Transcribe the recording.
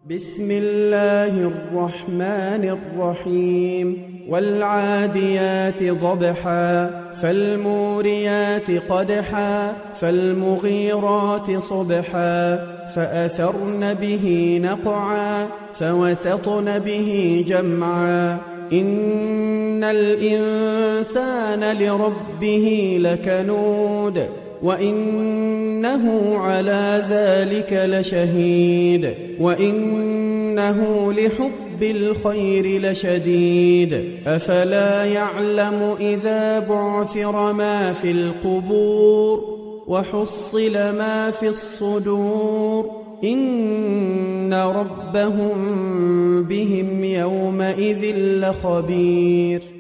بسم الله الرحمن الرحيم والعاديات ضبحا فالموريات قدحا فالمغيرات صبحا فأثرن به نقعا فوسطن به جمعا إن الإنسان لربه لكنود وإنه على ذلك لشهيد وإنه لحب الخير لشديد أفلا يعلم إذا بعثر ما في القبور وحصل ما في الصدور إن ربهم بهم يومئذ لخبير